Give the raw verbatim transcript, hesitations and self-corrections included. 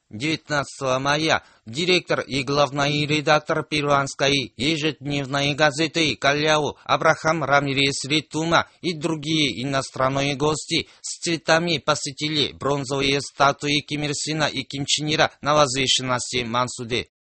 девятнадцатого мая директор и главный редактор перуанской ежедневной газеты «Кальяу» Абрахам Рамирес Ритума и другие иностранные гости с цветами посетили бронзовые статуи Ким Ир Сена и Ким Чен Ира на возвышенности Мансуде.